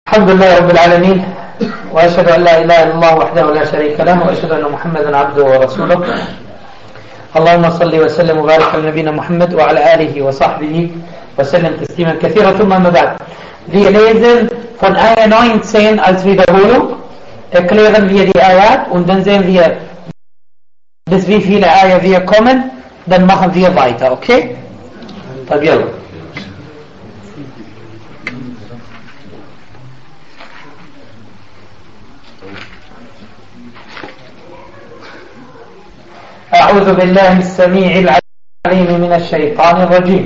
الحمد لله رب العالمين، وأشهد أن لا إله إلا الله وحده لا شريك له، وأشهد أن محمدا عبده ورسوله. اللهم صل وسلم وبارك على نبينا Muhammad وعلى آله وصحبه وسلم تسليما كثيرا. ثم أما بعد. Wir lesen von Ayah 19 als Wiederholung, erklären wir die Ayat und dann sehen wir, bis wie viele Ayah wir kommen, dann machen wir weiter, okay? طيب يلا. أعوذ بالله السميع العليم من الشيطان الرجيم.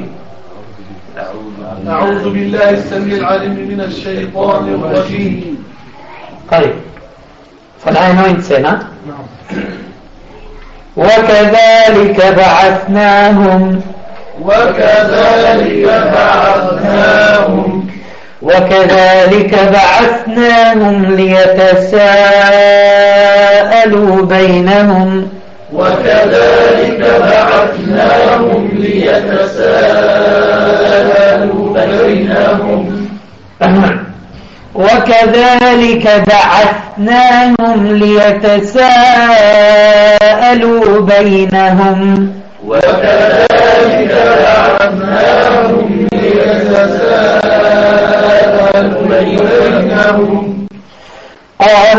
أعوذ بالله السميع العليم من الشيطان الرجيم. طيب von Ayah 19. وكذلك بعثناهم ليتساءلوا بينهم وكذلك بعثناهم ليتساءلوا بينهم قال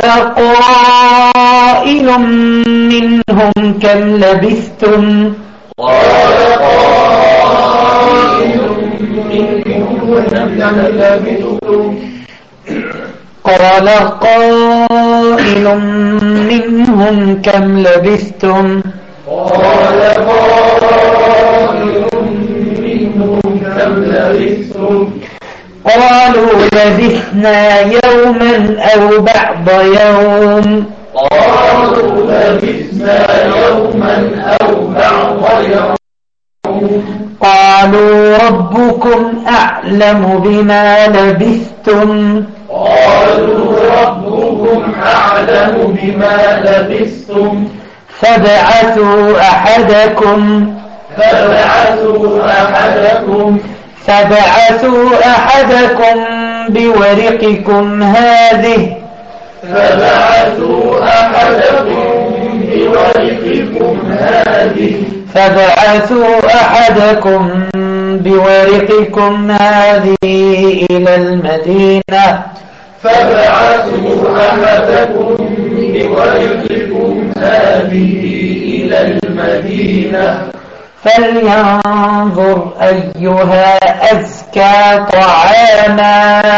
قائل منهم كم لبثتم قال قائل منهم كم لبثتم قالوا لبثنا يوما أو بعض يوم قالوا ربكم أعلم بما لبثتم فابعثوا أحدكم بورقكم هذه إلى المدينة فلينظر أيها أزكى طعاما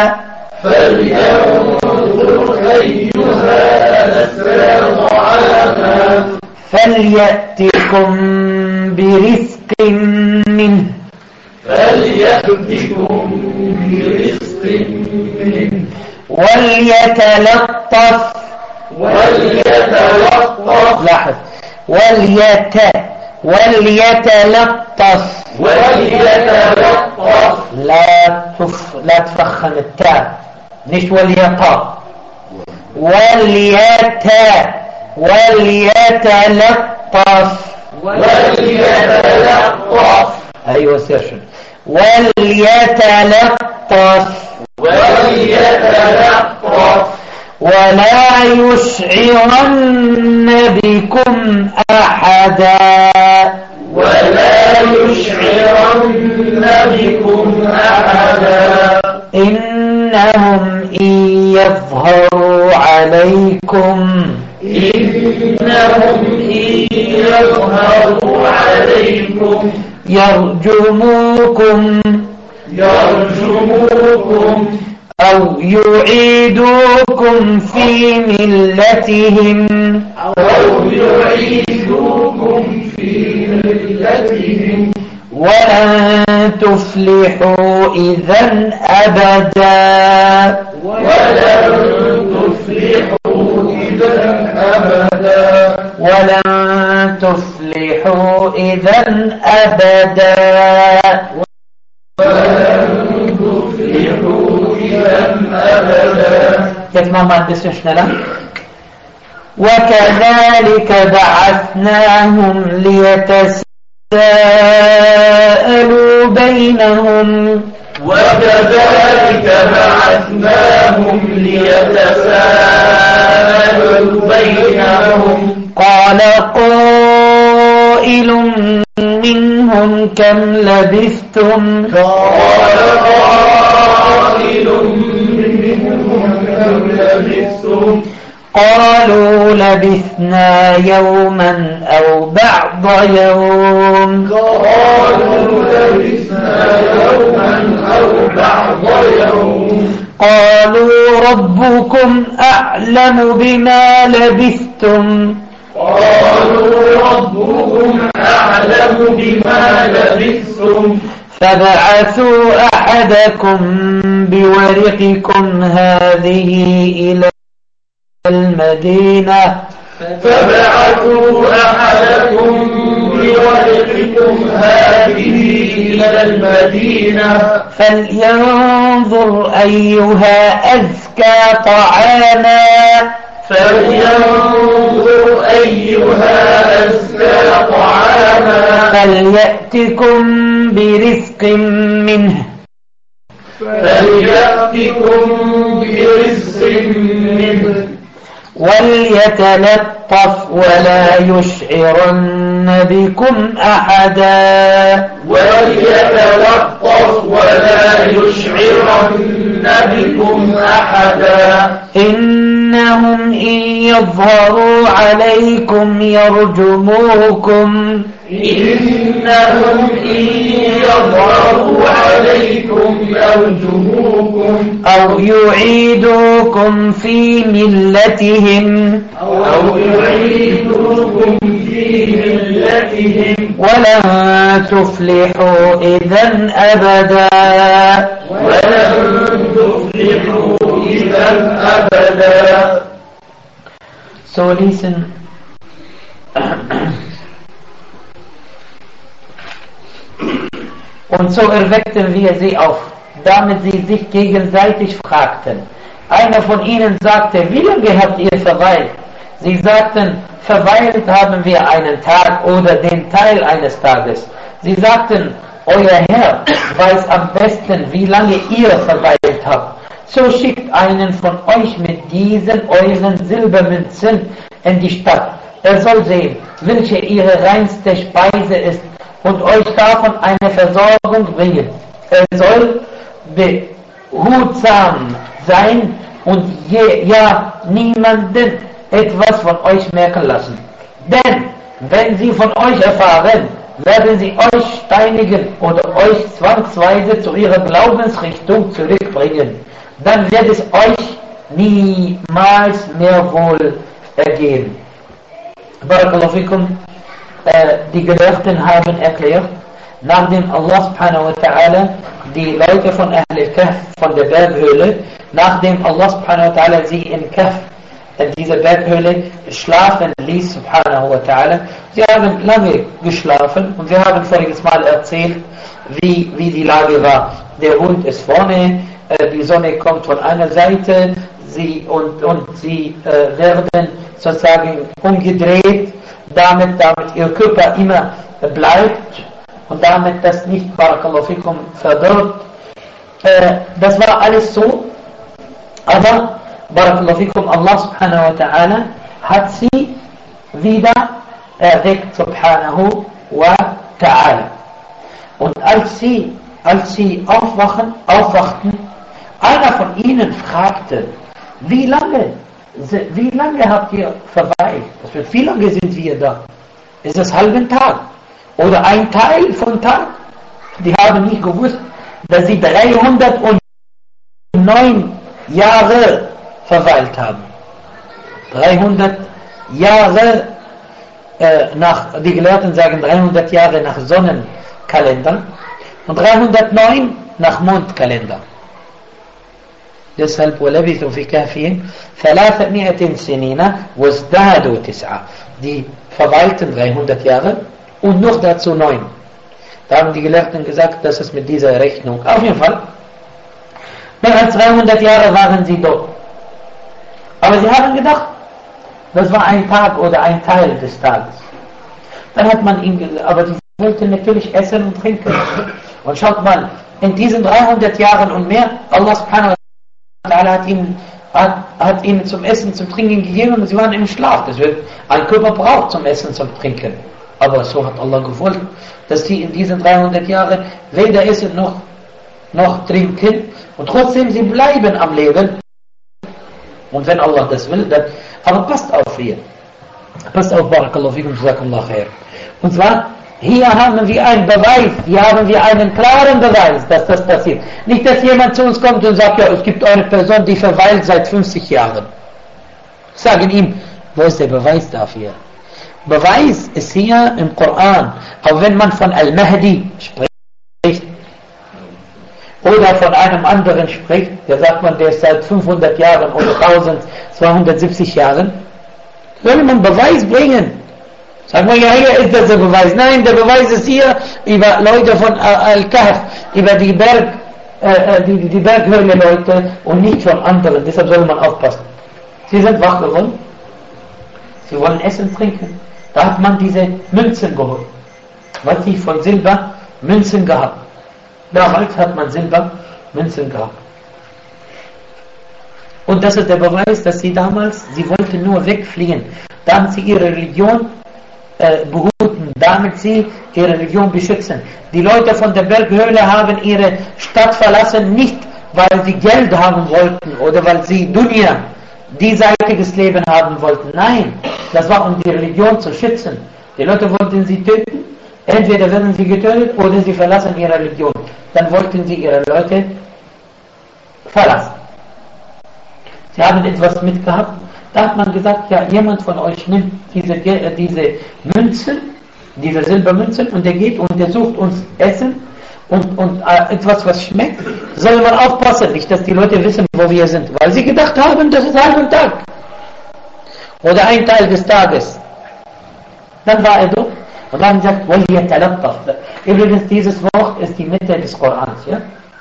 فليأتكم برزق منه وليتلطف لاحظ وليتلطف لا تفخم التاء مش وليطا وليتلطف أيوة سيرشن وليتلطف ولا يشعرن بكم أحدا إنهم إن يظهروا عليكم يرجموكم أو يعيدوكم في ملتهم ولن تفلحوا إذا أبدا Jetzt machen wir ein bisschen schneller. وكذلك بعثناهم ليتساءلوا بينهم وكذلك بعثناهم ليتساءلوا بينهم قال قائل منهم كم لبثتم قال قائل منهم كم لبثتم قالوا لبثنا يوما أو بعض يوم قالوا لبثنا يوما أو بعض يوم قالوا ربكم أعلم بما لبثتم قالوا ربكم أعلم بما لبثتم فبعثوا أحدكم بورقكم هذه إلى المدينة فبعثوا أحدكم بورقكم هذه إلى المدينة فلينظر أيها أزكى طعاما فلينظر أيها أزكى طعاما فليأتكم برزق منه فليأتكم برزق منه وليتلطف ولا يشعرن بكم أحدا وليتلطف ولا يشعرن بكم أحدا إنهم إن يظهروا عليكم يرجموكم إنهم إن يظهروا عليكم يرجموكم أو يعيدوكم في ملتهم أو يعيدوكم في ملتهم ولن تفلحوا إذا أبدا ولن تفلحوا إذا أبدا. So listen. Und so erweckten wir sie auf, damit sie sich gegenseitig fragten. Einer von ihnen sagte, wie lange habt ihr verweilt? Sie sagten, verweilt haben wir einen Tag oder den Teil eines Tages. Sie sagten, euer Herr weiß am besten, wie lange ihr verweilt habt. So schickt einen von euch mit diesen euren Silbermünzen in die Stadt. Er soll sehen, welche ihre reinste Speise ist und euch davon eine Versorgung bringen. Er soll behutsam sein und niemanden etwas von euch merken lassen. Denn wenn sie von euch erfahren, werden sie euch steinigen oder euch zwangsweise zu ihrer Glaubensrichtung zurückbringen. Dann wird es euch niemals mehr wohl ergehen. Barakallahu fikum. Die Gelehrten haben erklärt, nachdem Allah subhanahu wa ta'ala die Leute von Ahl al-Kahf, von der Berghöhle, nachdem Allah subhanahu wa ta'ala sie in Kahf, in dieser Berghöhle, schlafen ließ, subhanahu wa ta'ala, sie haben lange geschlafen und wir haben voriges Mal erzählt, wie die Lage war. Der Hund ist vorne, die Sonne kommt von einer Seite, sie werden sozusagen umgedreht, damit ihr Körper immer bleibt und damit das nicht, barakallahu fikum, verdirbt. Das war alles so, aber barakallahu fikum, Allah subhanahu wa ta'ala hat sie wieder erweckt, subhanahu wa ta'ala. Und als sie aufwachten, einer von ihnen fragte, wie lange habt ihr verweilt? Das wird, wie lange sind wir da? Ist es halben Tag? Oder ein Teil von Tag? Die haben nicht gewusst, dass sie 309 Jahre verweilt haben. 300 Jahre die Gelehrten sagen 300 Jahre nach Sonnenkalender und 309 nach Mondkalender. Deshalb وَلَبِثُوا فِي كَهْفِهِمْ 300 سِنِينَ وَازْدَادُوا 9. Die verweilten 300 Jahre und noch dazu 9. Da haben die Gelehrten gesagt, das ist mit dieser Rechnung. Auf jeden Fall, mehr als 300 Jahre waren sie dort. Aber sie haben gedacht, das war ein Tag oder ein Teil des Tages. Dann hat man ihnen gesagt, aber sie wollten natürlich essen und trinken. Und schaut mal, in diesen 300 Jahren und mehr, Allah subhanahu wa ta'ala hat ihnen zum Essen, zum Trinken gegeben und sie waren im Schlaf. Das wird ein Körper braucht zum Essen, zum Trinken. Aber so hat Allah gewollt, dass sie in diesen 300 Jahren weder essen noch trinken und trotzdem sie bleiben am Leben. Und wenn Allah das will, dann, aber passt auf hier. Passt auf, Barakallahu fikum, Jazakallahu khair. Und zwar, hier haben wir einen Beweis, hier haben wir einen klaren Beweis, dass das passiert. Nicht, dass jemand zu uns kommt und sagt, ja, es gibt eine Person, die verweilt seit 50 Jahren. Sagen ihm, wo ist der Beweis dafür? Beweis ist hier im Koran, auch wenn man von Al-Mahdi spricht, oder von einem anderen spricht, der sagt man, der ist seit 500 Jahren oder 1270 Jahren, soll man Beweis bringen. Sagen wir, ja, hier ist das der Beweis. Nein, der Beweis ist hier über Leute von Al-Kahf, über die Berghöhle-Leute und nicht von anderen. Deshalb soll man aufpassen. Sie sind wach geworden. Sie wollen essen, trinken. Da hat man diese Münzen geholt. Was sie von Silber Münzen gehabt. Damals hat man Silber Münzen gehabt. Und das ist der Beweis, dass sie wollten nur wegfliehen. Damit sie ihre Religion behuten, damit sie ihre Religion beschützen. Die Leute von der Berghöhle haben ihre Stadt verlassen, nicht weil sie Geld haben wollten oder weil sie Dunya, diesseitiges Leben haben wollten. Nein, das war um die Religion zu schützen. Die Leute wollten sie töten, entweder werden sie getötet oder sie verlassen ihre Religion. Dann wollten sie ihre Leute verlassen. Sie haben etwas mitgehabt. Da hat man gesagt, ja, jemand von euch nimmt diese Münzen, diese Silbermünzen und der geht und der sucht uns Essen und etwas, was schmeckt. Soll man aufpassen, nicht, dass die Leute wissen, wo wir sind, weil sie gedacht haben, das ist halben Tag oder ein Teil des Tages. Dann war er dort und dann sagt, übrigens, dieses Wort ist die Mitte des Korans. Ja?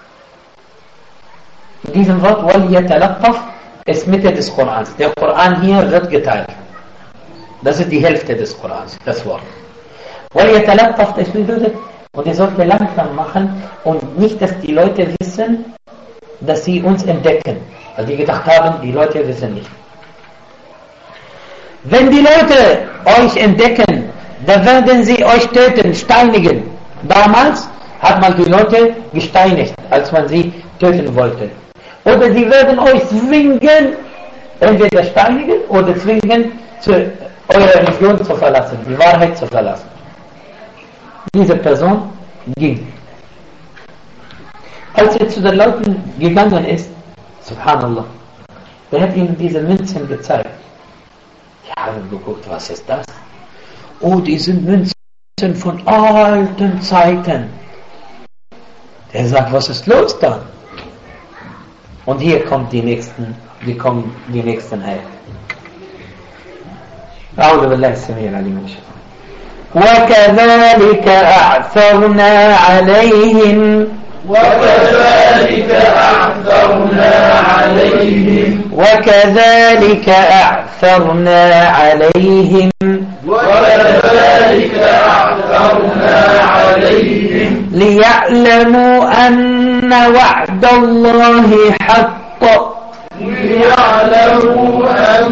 In diesem Wort, ist Mitte des Korans. Der Koran hier wird geteilt. Das ist die Hälfte des Korans, das Wort. Das bedeutet, und er sollte langsam machen und nicht, dass die Leute wissen, dass sie uns entdecken. Weil die gedacht haben, die Leute wissen nicht. Wenn die Leute euch entdecken, dann werden sie euch töten, steinigen. Damals hat man die Leute gesteinigt, als man sie töten wollte. Oder sie werden euch zwingen, entweder steinigen oder zwingen, eure Religion zu verlassen, die Wahrheit zu verlassen. Diese Person ging. Als er zu den Leuten gegangen ist, Subhanallah, der hat ihnen diese Münzen gezeigt. Die haben geguckt, was ist das? Oh, die sind Münzen von alten Zeiten. Der sagt, was ist los dann? Und hier kommen die nächsten Ayat. أعوذ بالله السميع العليم من الشيطان. وكذلك أعثرنا عليهم ليعلموا أن وعد الله حق ليعلموا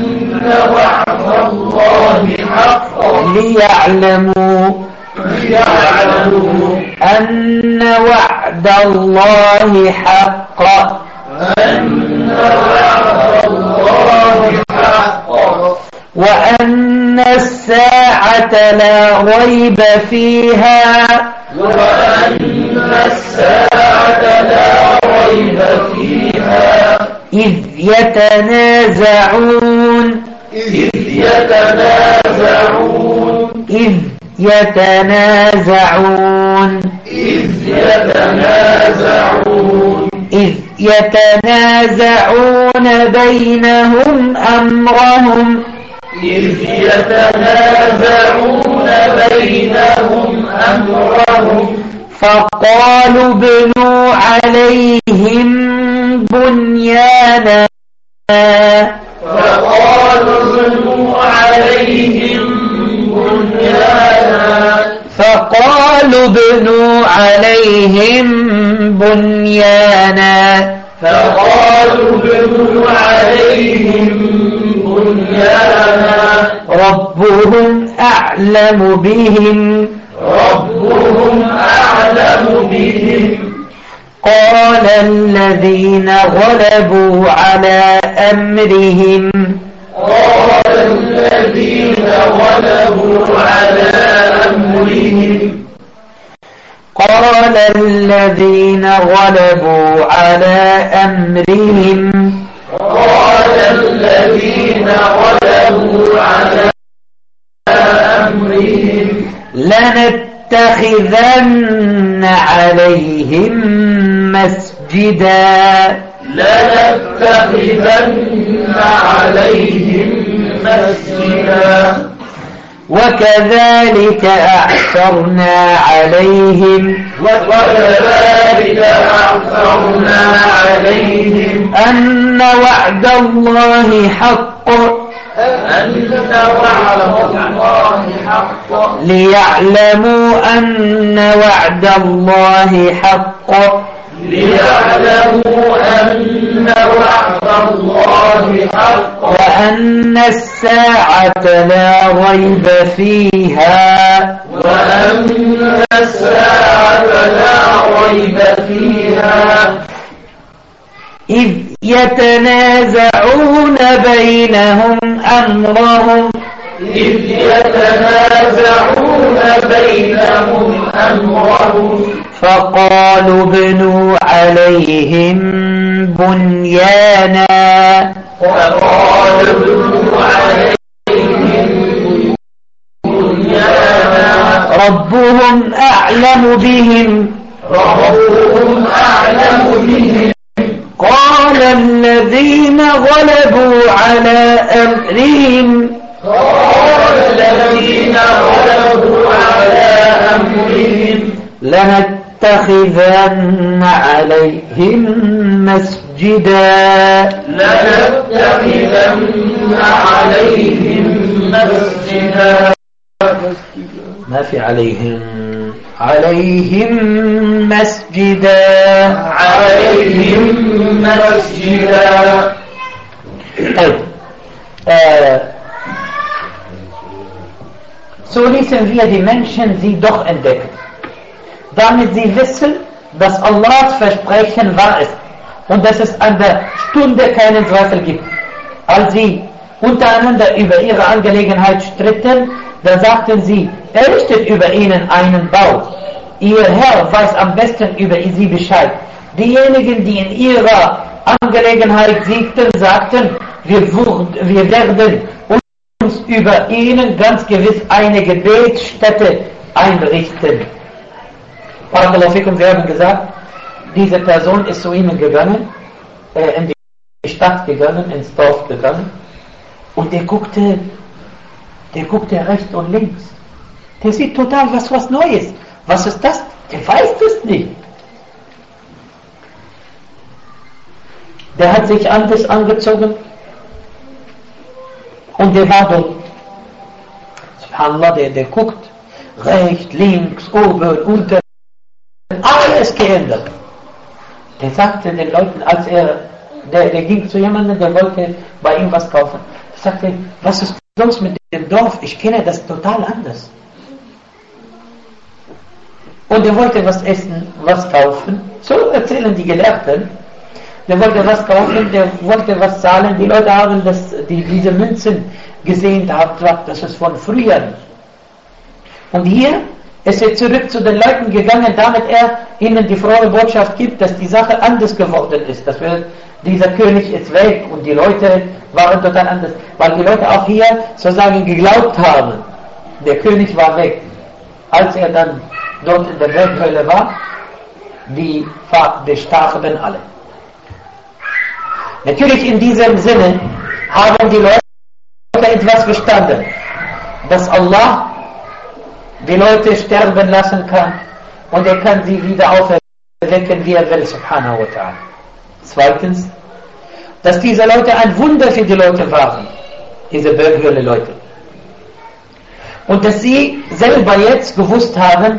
أن وعد الله حق وأن الساعة لا ريب فيها إذ يتنازعون بينهم أمرهم فقالوا ابنوا عليهم بنيانا فقال فقالوا ابنوا عليهم بنيانا ربهم أعلم بهم قال الذين غلبوا على أمرهم لنتخذن عليهم مسجدا وكذلك أعثرنا عليهم أن وعد الله حق ليعلموا أن وعد الله حق وأن الساعة لا ريب فيها إذ يتنازعون بينهم أمرهم فقالوا ابنوا عليهم بنيانا ربهم أعلم بهم قال الذين غلبوا على أمرهم لنتخذن عليهم مسجدا ما في عليهم مسجدا طيب so ließen wir die Menschen sie doch entdecken, damit sie wissen, dass Allahs Versprechen wahr ist und dass es an der Stunde keinen Zweifel gibt. Als sie untereinander über ihre Angelegenheit stritten, da sagten sie, errichtet über ihnen einen Bau. Ihr Herr weiß am besten über sie Bescheid. Diejenigen, die in ihrer Angelegenheit siegten, sagten, wir werden uns über ihnen ganz gewiss eine Gebetsstätte einrichten. Barakallahu fikum, wir haben gesagt, diese Person ist zu ihnen gegangen, in die Stadt gegangen, ins Dorf gegangen, und der guckte rechts und links. Der sieht total was Neues. Was ist das? Der weiß es nicht. Der hat sich anders angezogen und der war dort. Subhanallah, der guckt rechts, links, oben, unten, alles geändert. Der sagte den Leuten, als der ging zu jemandem, der wollte bei ihm was kaufen. Er sagte, was ist los mit dem Dorf? Ich kenne das total anders. Und er wollte was essen, was kaufen. So erzählen die Gelehrten. Der wollte was kaufen, der wollte was zahlen. Die Leute haben diese Münzen gesehen, das ist von früher. Und hier ist er zurück zu den Leuten gegangen, damit er ihnen die frohe Botschaft gibt, dass die Sache anders geworden ist. Dieser König ist weg und die Leute waren total anders. Weil die Leute auch hier sozusagen geglaubt haben, der König war weg. Als er dann dort in der Berghöhle war, die starben alle. Natürlich in diesem Sinne haben die Leute etwas verstanden, dass Allah die Leute sterben lassen kann und er kann sie wieder auferwecken, wie er will, subhanahu wa ta'ala. Zweitens, dass diese Leute ein Wunder für die Leute waren, diese Berghöhle-Leute. Und dass sie selber jetzt gewusst haben,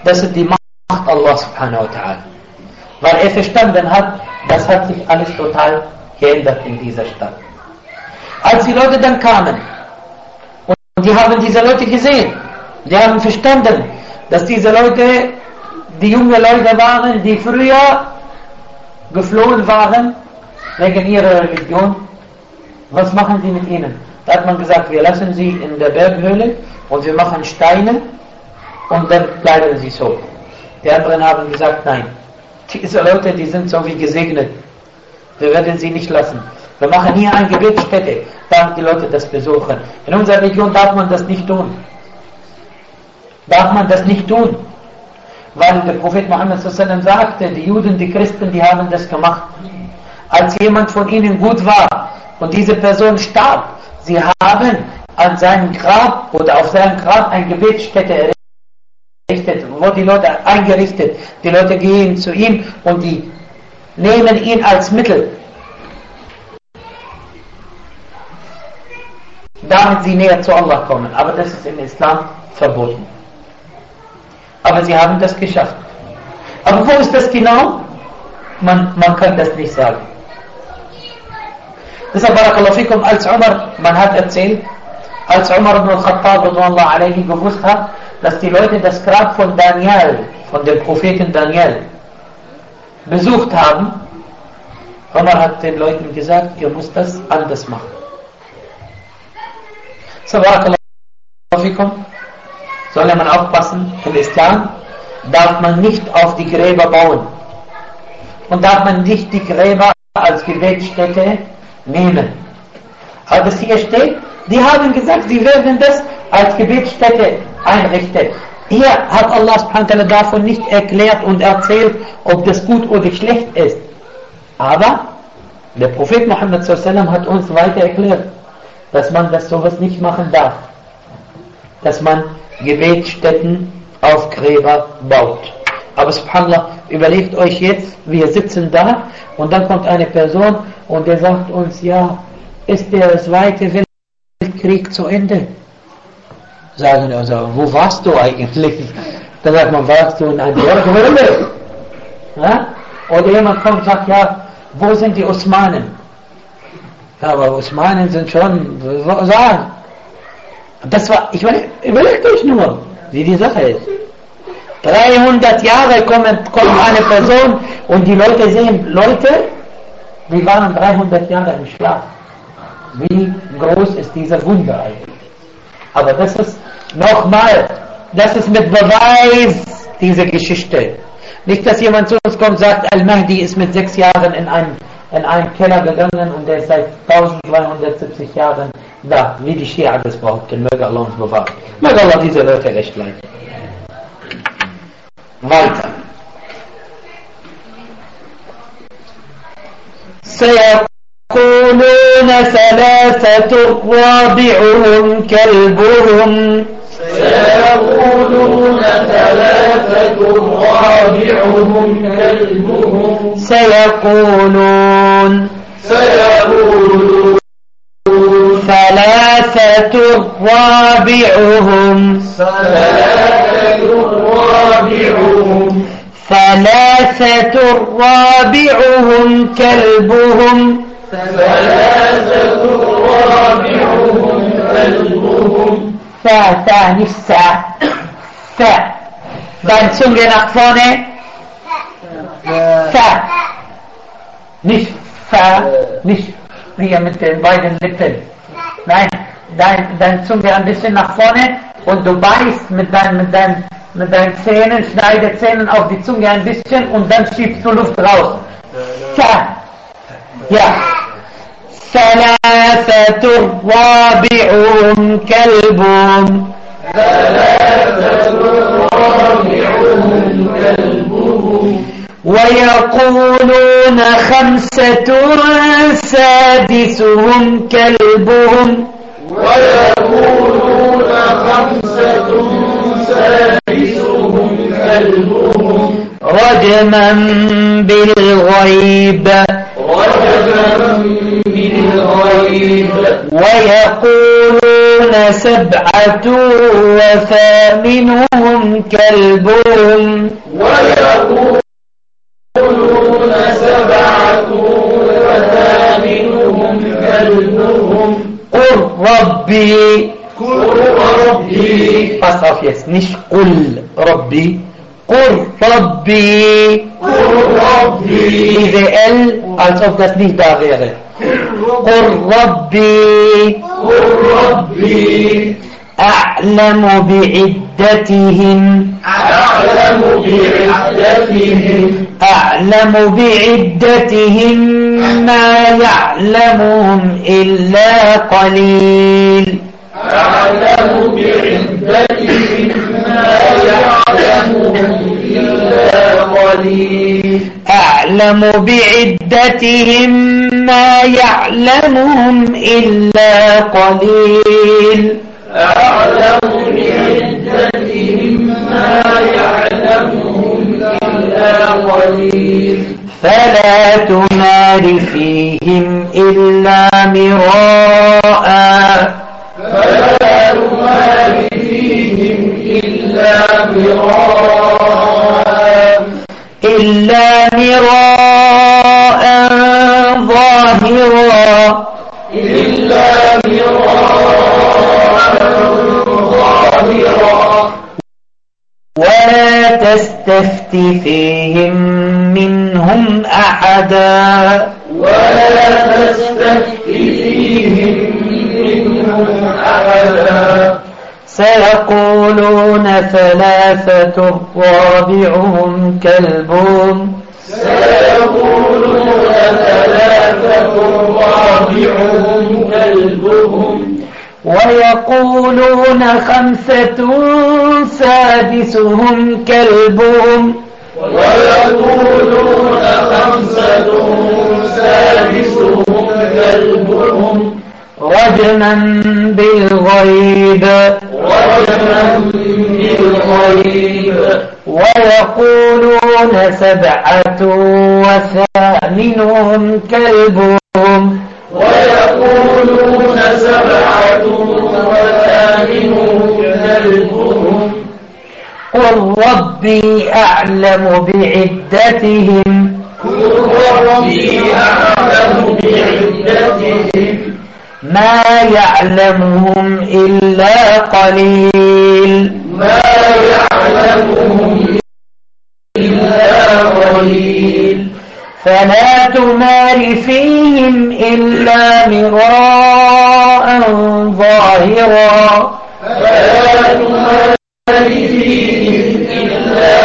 das ist die Macht Allah subhanahu wa ta'ala. Weil er verstanden hat, das hat sich alles total geändert in dieser Stadt. Als die Leute dann kamen und die haben diese Leute gesehen, die haben verstanden, dass diese Leute die jungen Leute waren, die früher geflohen waren wegen ihrer Religion. Was machen sie mit ihnen? Da hat man gesagt, wir lassen sie in der Berghöhle und wir machen Steine und dann bleiben sie so. Die anderen haben gesagt, nein, diese Leute, die sind so wie gesegnet. Wir werden sie nicht lassen. Wir machen hier eine Gebetsstätte, damit die Leute das besuchen. In unserer Region darf man das nicht tun. Darf man das nicht tun. Weil der Prophet Muhammad sallallahu sagte, die Juden, die Christen, die haben das gemacht. Als jemand von ihnen gut war und diese Person starb, sie haben an seinem Grab oder auf seinem Grab eine Gebetsstätte errichtet, wo die Leute eingerichtet. Die Leute gehen zu ihm und die nehmen ihn als Mittel, damit sie näher zu Allah kommen. Aber das ist im Islam verboten. Aber sie haben das geschafft. Aber wo ist das genau? Man kann das nicht sagen. Deshalb, Barakallahu fikum, als Umar, man hat erzählt, als Umar ibn al-Khattab gewusst hat, dass die Leute das Grab von Daniel, von dem Propheten Daniel, besucht haben, Umar hat den Leuten gesagt, ihr müsst das anders machen. So, Barakallahu fikum, soll man aufpassen, im Islam darf man nicht auf die Gräber bauen und darf man nicht die Gräber als Gebetsstätte nehmen. Aber das hier steht, die haben gesagt, sie werden das als Gebetsstätte einrichten. Hier hat Allah subhanahu wa ta'ala davon nicht erklärt und erzählt, ob das gut oder schlecht ist. Aber der Prophet Muhammad sallallahu alaihi wasallam hat uns weiter erklärt, dass man das sowas nicht machen darf. Dass man Gebetsstätten auf Gräber baut. Aber subhanallah, überlegt euch jetzt, wir sitzen da und dann kommt eine Person und der sagt uns, ja, ist der Zweite Weltkrieg zu Ende? Sagen wir also, wo warst du eigentlich? Dann sagt man, warst du in einer Berghöhle? Ja? Oder jemand kommt und sagt, ja, wo sind die Osmanen? Ja, aber Osmanen sind schon, sagen. Das war, überlegt euch nur, wie die Sache ist. 300 Jahre kommt eine Person und die Leute sehen, Leute, die waren 300 Jahre im Schlaf. Wie groß ist dieser Wunder eigentlich? Aber das ist, nochmal, das ist mit Beweis, diese Geschichte. Nicht, dass jemand zu uns kommt und sagt, Al-Mahdi ist mit 6 Jahren in einen Keller gegangen und der ist seit 1270 Jahren da, wie die Schia das behaupten. Möge Allah uns bewahren. Möge Allah diese Leute recht leiten. Weiter. سيقولون ثلاثة رابعهم كلبهم سيقولون ثلاثة رابعهم كلبهم سيقولون ثلاثة رابعهم ثلاثة رابعهم كلبهم nicht Sa. Sa. Deine Zunge nach vorne. Sa. Nicht Fa. Nicht hier mit den beiden Lippen. Nein, deine Zunge ein bisschen nach vorne und du beißt mit deinen Zähnen, Schneidezähnen auf die Zunge ein bisschen und dann schiebst du Luft raus. Sa. Ja. ثلاثة رابعهم كلبهم ويقولون خمسة سادسهم كلبهم رجما بالغيب ويقولون 7 وثامنهم كلبهم ويقولون 7 وثامنهم كلبهم قل ربي قل ربي pass auf jetzt nicht قل ربي قل ربي قل ربي diese L als ob das nicht da wäre قل ربي قل ربي أعلم بعدتهم أعلم بعدتهم ما يعلمهم إلا قليل أعلم بعدتهم ما يعلمهم إلا قليل أعلم بعدتهم ما يعلمهم إلا قليل أعلم بعدتهم ما يعلمهم إلا قليل فلا تمار فيهم إلا مراء فلا تمار فيهم إلا مراء ظاهرا إلا مراء ظاهرا ولا تستفت فيهم منهم أحدا ولا تستفت فيهم منهم أحدا سيقولون 3 رابعهم كلبهم سيقولون 3 رابعهم كلبهم ويقولون 5 سادسهم كلبهم ويقولون 5 سادسهم كلبهم رجما بالغيب رجما بالغيب ويقولون 7 وثامنهم كلبهم ويقولون 7 وثامنهم كلبهم قل ربي أعلم بعدتهم قل ربي أعلم بعدتهم ما يعلمهم إلا قليل ما يعلمهم إلا قليل فلا تمار فيهم إلا مراء ظاهرا فلا تمار فيهم إلا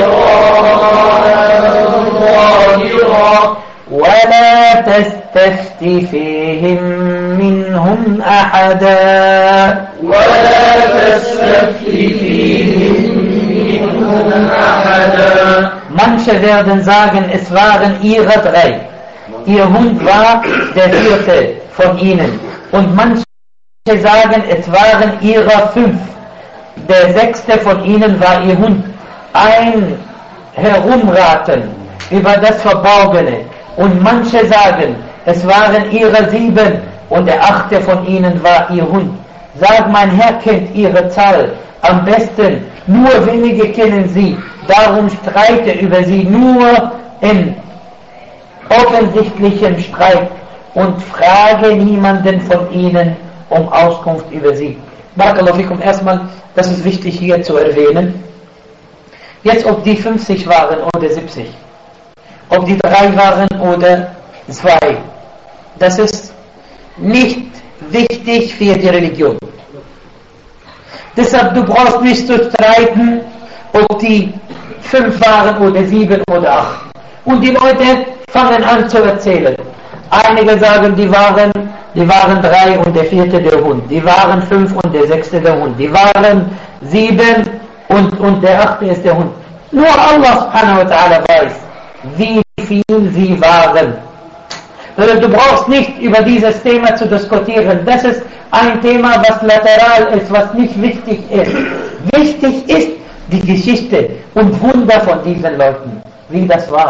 مراء ظاهرا ولا تستفت فيهم منهم أحدا ولا تستفت فيهم منهم أحدا Manche werden sagen, es waren ihre 3. Ihr Hund war der 4. von ihnen. Und manche sagen, es waren ihre 5. Der 6. von ihnen war ihr Hund. Ein Herumraten über das Verborgene. Und manche sagen, es waren ihre 7 und der 8. von ihnen war ihr Hund. Sag, mein Herr kennt ihre Zahl am besten, nur wenige kennen sie, darum streite über sie nur in offensichtlichem Streit und frage niemanden von ihnen um Auskunft über sie. Barakallahu fikum, erstmal, das ist wichtig hier zu erwähnen. Jetzt, ob die 50 waren oder 70, ob die 3 waren oder 2, das ist nicht wichtig für die Religion. Deshalb, du brauchst nicht zu streiten, ob die 5 waren oder 7 oder 8. Und die Leute fangen an zu erzählen. Einige sagen, die waren 3 und der 4. der Hund. Die waren 5 und der 6. der Hund. Die waren 7 und der 8. ist der Hund. Nur Allah subhanahu wa ta'ala weiß, wie viel sie waren. Du brauchst nicht über dieses Thema zu diskutieren. Das ist ein Thema, was lateral ist, was nicht wichtig ist. Wichtig ist die Geschichte und Wunder von diesen Leuten, wie das war.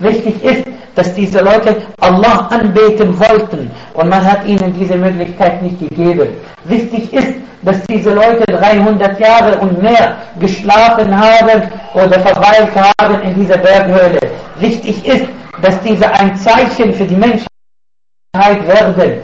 Wichtig ist, dass diese Leute Allah anbeten wollten und man hat ihnen diese Möglichkeit nicht gegeben. Wichtig ist, dass diese Leute 300 Jahre und mehr geschlafen haben oder verweilt haben in dieser Berghöhle. Wichtig ist, dass diese ein Zeichen für die Menschheit werden.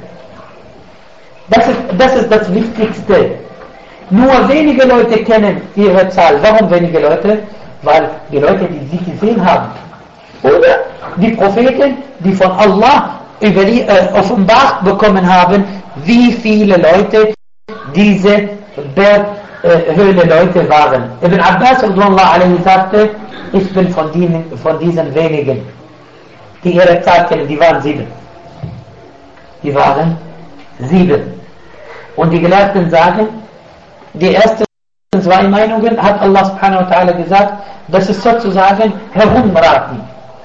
Das ist das Wichtigste. Nur wenige Leute kennen ihre Zahl. Warum wenige Leute? Weil die Leute, die sie gesehen haben. Oder die Propheten, die von Allah offenbart bekommen haben, wie viele Leute diese Berghöhle Leute waren. Ibn Abbas sagte, ich bin von diesen wenigen, die ihre Zahl kennen, die waren 7. Die waren 7. Und die Gelehrten sagen, die ersten 2 Meinungen hat Allah subhanahu wa ta'ala gesagt, das ist sozusagen herumraten.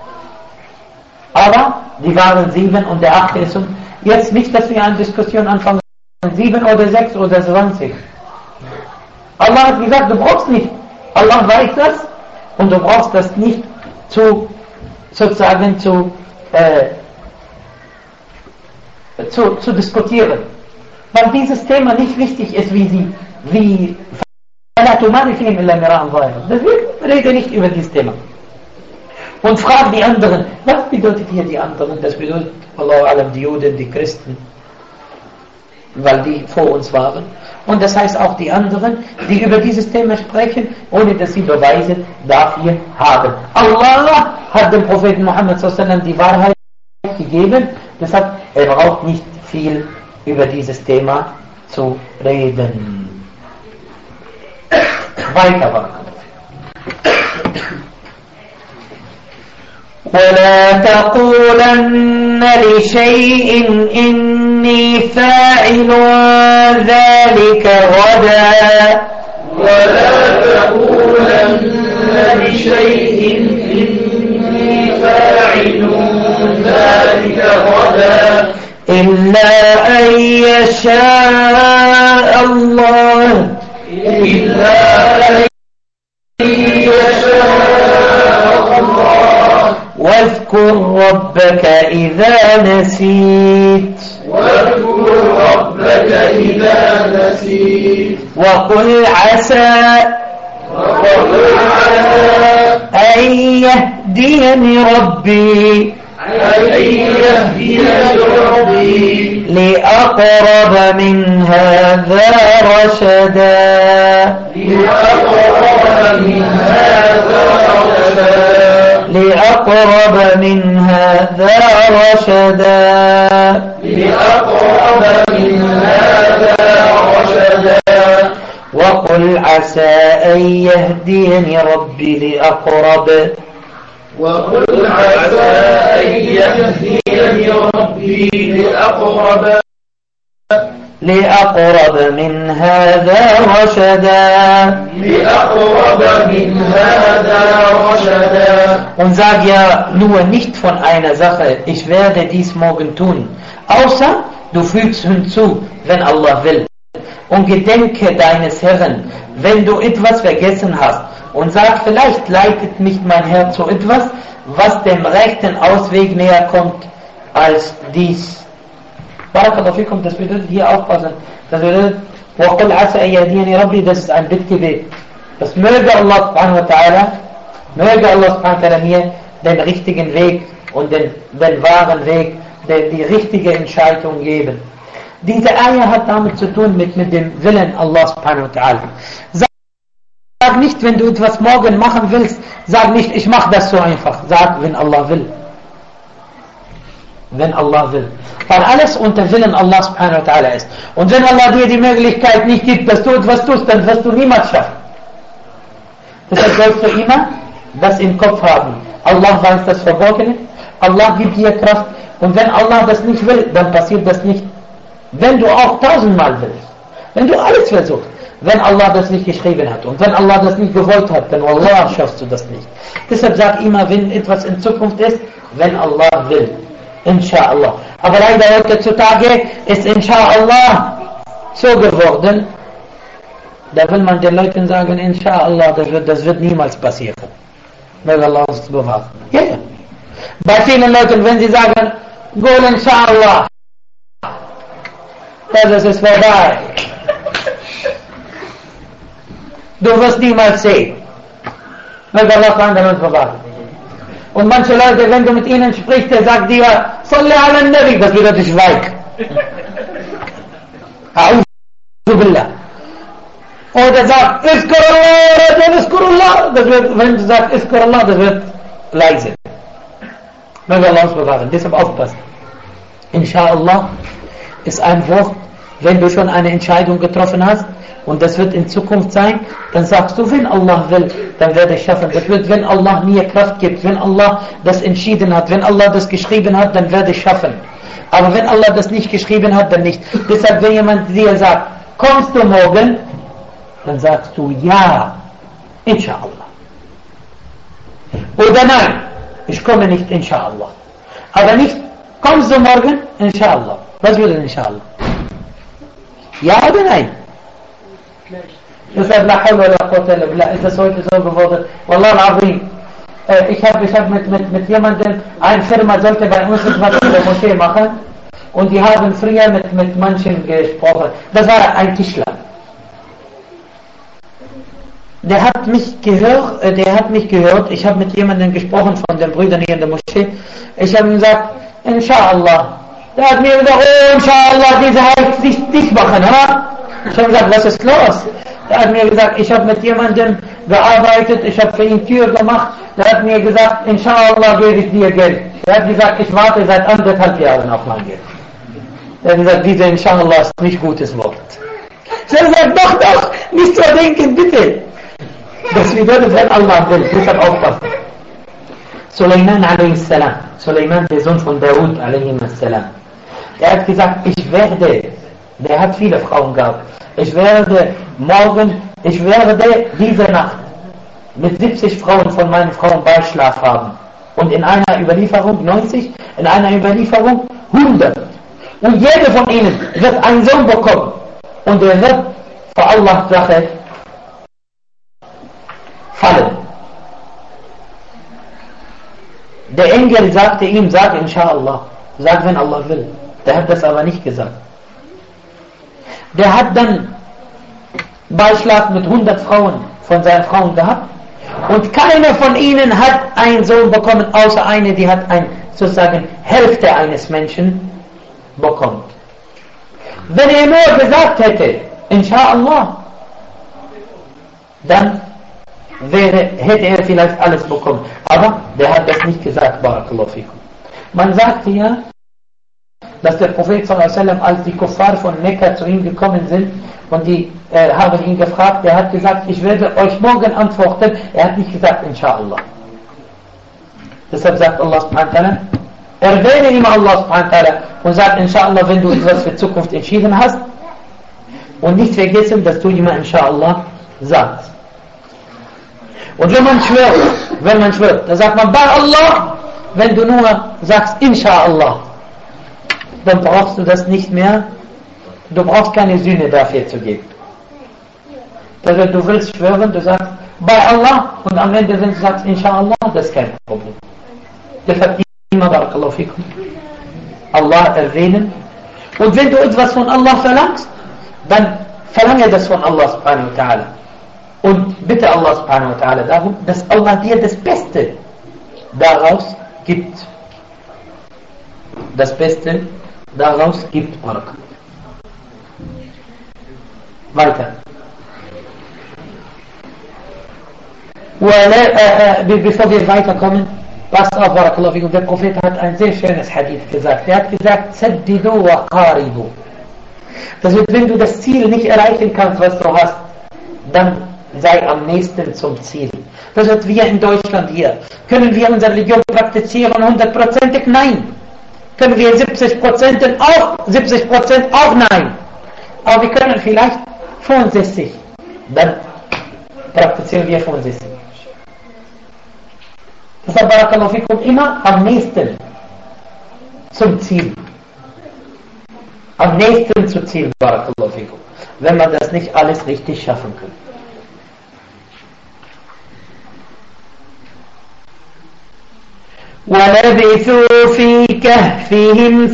Aber die waren 7 und der 8. ist. Jetzt nicht, dass wir eine Diskussion anfangen, 7 oder 6 oder 20. Allah hat gesagt, du brauchst nicht. Allah weiß das und du brauchst das nicht zu diskutieren. Weil dieses Thema nicht wichtig ist, wie das rede nicht über dieses Thema. Und frag die anderen, was bedeutet hier die anderen? Das bedeutet, Allahu alam, die Juden, die Christen, weil die vor uns waren. Und das heißt auch die anderen, die über dieses Thema sprechen, ohne dass sie Beweise dafür haben. Allah hat dem Propheten Muhammad sallallahu die Wahrheit gegeben, deshalb er braucht nicht viel über dieses Thema zu reden. Weiter. ولا تقولن لشيء إني فاعل ذلك غدا ولا تقولن لشيء إني فاعل ذلك غدا إلا أن يشاء الله واذكر ربك إذا نسيت وقل عسى أن يهديني ربي لأقرب من هذا رشدا لأقرب من هذا رشدا وقل عسى أن يهديني ربي لأقرب لأقرب من هذا رشدا Und sag ja nur nicht von einer Sache, ich werde dies morgen tun, außer du fügst hinzu, wenn Allah will. Und gedenke deines Herrn, wenn du etwas vergessen hast, und sag, vielleicht leitet mich mein Herr zu etwas, was dem rechten Ausweg näher kommt als dies. Barakallahu fikum, das bedeutet hier aufpassen. Das bedeutet, وَقُلْ عَسَى أَن يَهْدِيَنِي رَبِّي, das ist ein Bittgebet. Das möge Allah subhanahu wa ta'ala mir den richtigen Weg und den wahren Weg, die richtige Entscheidung geben. Diese Ayah hat damit zu tun mit dem Willen Allah subhanahu wa ta'ala. Sag nicht, wenn du etwas morgen machen willst, sag nicht, ich mache das so einfach. Sag, wenn Allah will. Wenn Allah will. Weil alles unter Willen Allah subhanahu wa ta'ala ist. Und wenn Allah dir die Möglichkeit nicht gibt, dass du etwas tust, dann wirst du niemals schaffen. Deshalb sollst du immer das im Kopf haben. Allah weiß das Verborgene, Allah gibt dir Kraft. Und wenn Allah das nicht will, dann passiert das nicht. Wenn du auch 1000-mal willst, wenn du alles versuchst, wenn Allah das nicht geschrieben hat und wenn Allah das nicht gewollt hat, dann Wallah schaffst du das nicht. Deshalb sag immer, wenn etwas in Zukunft ist, wenn Allah will. Insha'Allah. Aber leider heutzutage ist Insha'Allah so geworden, da will man den Leuten sagen, Insha'Allah, das wird niemals passieren. Möge Allah uns bewahren. Ja. Bei vielen Leuten, wenn sie sagen, Gol inshallah, das ist vorbei. Du wirst niemals sehen. Möge Allah an uns bewahren. Und manche Leute, wenn du mit ihnen sprichst, der sagt dir, Salli ala Nabi, das bedeutet schweig. A'udhu billah. Oder sagt, Iskurullah, das wird, wenn du sagst Iskurullah, das wird leise. Möge Allah uns bewahren. Deshalb aufpassen. Inshallah ist ein Wort, wenn du schon eine Entscheidung getroffen hast, und das wird in Zukunft sein, dann sagst du, wenn Allah will, dann werde ich schaffen. Das wird, wenn Allah mir Kraft gibt, wenn Allah das entschieden hat, wenn Allah das geschrieben hat, dann werde ich schaffen. Aber wenn Allah das nicht geschrieben hat, dann nicht. Deshalb, wenn jemand dir sagt, kommst du morgen, dann sagst du, ja, inshallah. Oder nein, ich komme nicht, inshallah. Aber nicht, kommst du morgen, inshallah. Was will denn inshallah? Ja oder nein? Deshalb, la hawla wa la quwwata illa billah, ist das heute so geworden. Wallah al-Azim. Ich hab mit jemandem, eine Firma sollte bei uns etwas in der Moschee machen, und die haben früher mit manchen gesprochen. Das war ein Tischler. Der hat mich gehört, ich habe mit jemandem gesprochen von den Brüdern hier in der Moschee. Ich habe ihm gesagt, inshallah. Der hat mir gesagt, oh, inshallah, diese heißt nicht machen, ha? Ich habe gesagt, was ist los? Der hat mir gesagt, ich habe mit jemandem gearbeitet, ich habe für ihn Tür gemacht. Der hat mir gesagt, inshallah gebe ich dir Geld. Der hat gesagt, ich warte seit 1,5 Jahren auf mein Geld. Der hat gesagt, diese inshallah ist nicht gutes Wort. Ich habe gesagt, doch, nicht so denken, bitte. Das bedeutet, wenn Allah will, deshalb aufpassen. Sulaiman a.s. Sulaiman, der Sohn von Daud a.s. Er hat gesagt, der hat viele Frauen gehabt. Ich werde diese Nacht mit 70 Frauen von meinen Frauen Beischlaf haben. Und in einer Überlieferung 90, in einer Überlieferung 100. Und jede von ihnen wird einen Sohn bekommen. Und er wird vor Allahs Sache fallen. Der Engel sagte ihm, sag inshallah, sag wenn Allah will. Der hat das aber nicht gesagt. Der hat dann Beischlaf mit 100 Frauen von seinen Frauen gehabt, und keiner von ihnen hat einen Sohn bekommen, außer eine, die hat sozusagen Hälfte eines Menschen bekommen. Wenn er nur gesagt hätte, inshallah, dann hätte er vielleicht alles bekommen. Aber der hat das nicht gesagt, barakallahu fikum. Man sagte ja, dass der Prophet sallallahu, als die Kuffar von Mekka zu ihm gekommen sind und die haben ihn gefragt, der hat gesagt, ich werde euch morgen antworten. Er hat nicht gesagt, inshallah. Deshalb sagt Allah subhanahu wa ta'ala, erwähne immer Allah subhanahu wa ta'ala und sagt inshallah, wenn du etwas für Zukunft entschieden hast, und nicht vergessen, dass du immer inshallah sagst. Und wenn man schwört, dann sagt man bei Allah, wenn du nur sagst inshallah, dann brauchst du das nicht mehr, du brauchst keine Sühne dafür zu geben. Also du willst schwören, du sagst bei Allah, und am Ende, wenn du sagst inshallah, das ist kein Problem. Deshalb immer barakallahu fikum Allah erwähnen. Und wenn du etwas von Allah verlangst, dann verlange das von Allah subhanahu wa ta'ala. Und bitte Allah subhanahu wa ta'ala darum, dass Allah dir das Beste daraus gibt. Das Beste daraus gibt. Weiter. Bevor wir weiterkommen, passt auf, barakallahu fikum, der Prophet hat ein sehr schönes Hadith gesagt. Er hat gesagt, Saddidu wa qaribu. Das wird, wenn du das Ziel nicht erreichen kannst, was du hast, dann sei am nächsten zum Ziel. Das wird wir in Deutschland hier. Können wir unsere Religion praktizieren 100%? Nein. Können wir 70% auch nein. Aber wir können vielleicht 65. Dann praktizieren wir 65. Deshalb barakallahu fikum immer am nächsten zum Ziel. Am nächsten zum Ziel, barakallahu fikum. Wenn man das nicht alles richtig schaffen kann. ولبثوا في كهفهم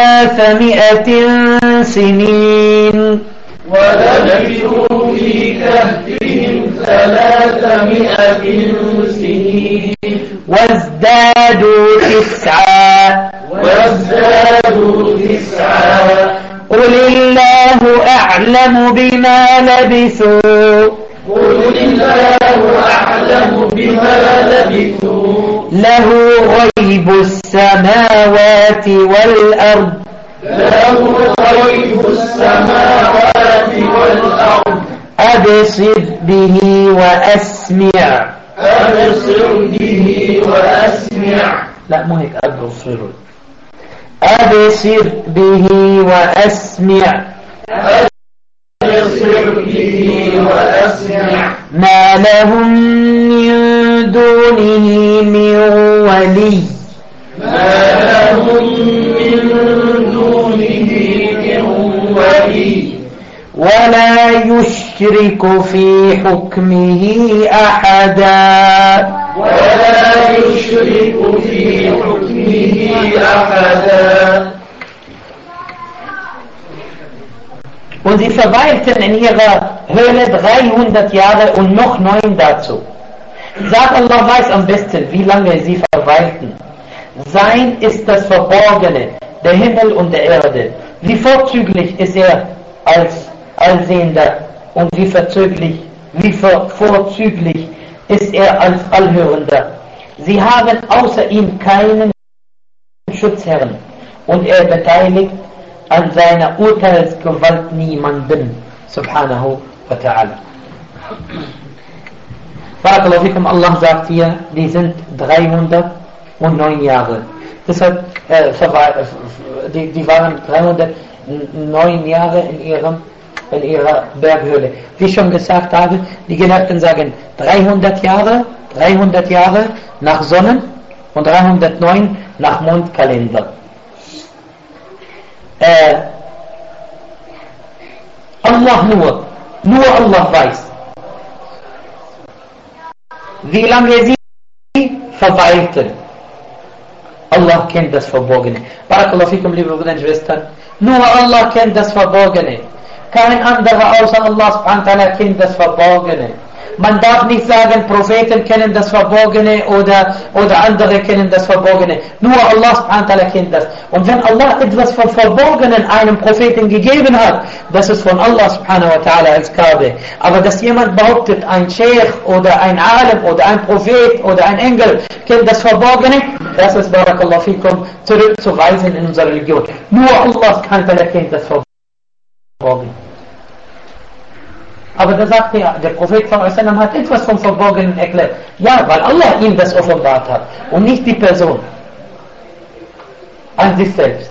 300 سنين ولبثوا في كهفهم 300 سنين وازدادوا 9 قل الله أعلم بما لبثوا له غيب السماوات والأرض أبصر به وأسمع لا مو هيك أبصر به وأسمع ما لهم من دونه من ولي ولا يشرك في حكمه أحدا Und sie verweilten in ihrer Höhle 300 Jahre und noch 9 dazu. Sagt Allah weiß am besten, wie lange sie verweilten. Sein ist das Verborgene, der Himmel und der Erde. Wie vorzüglich ist er als Allsehender und wie vorzüglich ist er als Allhörender. Sie haben außer ihm keinen Schutzherrn und er beteiligt an seiner Urteilsgewalt niemanden, subhanahu wa ta'ala. Barakallahu fikum, Allah sagt hier, die sind 309 Jahre. Deshalb, die waren 309 Jahre in ihrer Berghöhle. Wie ich schon gesagt habe, die Gelehrten sagen 300 Jahre nach Sonnen und 309 nach Mondkalender. Allah nur Allah weiß, wie lange sie verweilten. Allah kennt das Verborgene. Barakallahu fikum, liebe Brüder und Schwestern. Nur Allah kennt das Verborgene. Kein anderer außer Allah subhanahu wa ta'ala kennt das Verborgene. Man darf nicht sagen, Propheten kennen das Verborgene oder andere kennen das Verborgene. Nur Allah subhanahu wa ta'ala kennt das. Und wenn Allah etwas vom Verborgenen einem Propheten gegeben hat, das ist von Allah subhanahu wa ta'ala als Gabe. Aber dass jemand behauptet, ein Sheikh oder ein Alim oder ein Prophet oder ein Engel kennt das Verborgene, das ist, barakallahu fikum, zurückzuweisen in unserer Religion. Nur Allah subhanahu wa ta'ala kennt das Verborgene. Aber da sagt der Prophet sallam hat etwas vom Verborgenen erklärt. Ja, weil Allah ihm das offenbart hat und nicht die Person an sich selbst.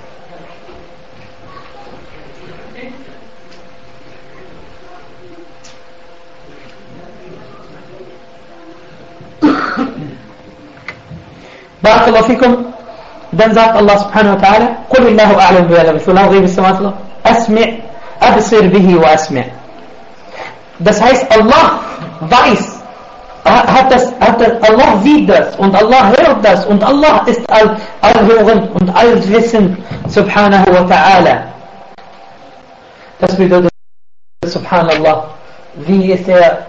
Barakallahu fikum. Dann sagt Allah subhanahu wa ta'ala, قُلِ اللَّهُ أَعْلَمُ بِمَا لَبِثُوا لَهُ غَيْبُ السَّمَاوَاتِ وَالْأَرْضِ أَسْمِعْ أَبْصِرْ بِهِ وَأَسْمِعْ. Das heißt, Allah weiß, Allah sieht das und Allah hört das und Allah ist allhörend und allwissend, subhanahu wa ta'ala. Das bedeutet, subhanallah, wie ist er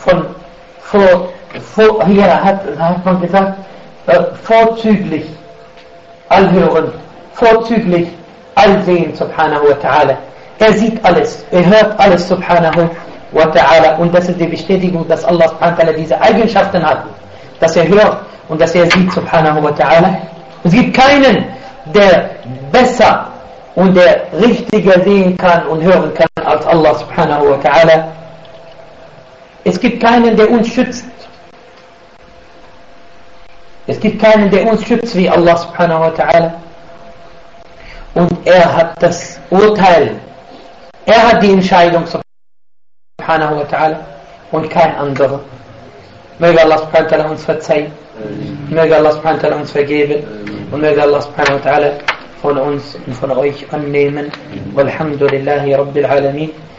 hier hat man gesagt, vorzüglich allhörend, vorzüglich allsehend, subhanahu wa ta'ala. Er sieht alles, er hört alles, subhanahu wa ta'ala. Und das ist die Bestätigung, dass Allah subhanahu wa ta'ala diese Eigenschaften hat, dass er hört und dass er sieht, subhanahu wa ta'ala. Es gibt keinen, der besser und der richtiger sehen kann und hören kann als Allah subhanahu wa ta'ala. Es gibt keinen, der uns schützt. Es gibt keinen, der uns schützt wie Allah subhanahu wa ta'ala. Und er hat das Urteil, er hat die Entscheidung subhanahu wa ta'ala und kein anderer. Möge Allah subhanahu wa ta'ala uns verzeihen, möge Allah subhanahu wa ta'ala uns vergeben und möge Allah subhanahu wa ta'ala von uns und von euch annehmen. Walhamdulillahi Rabbil Alamin.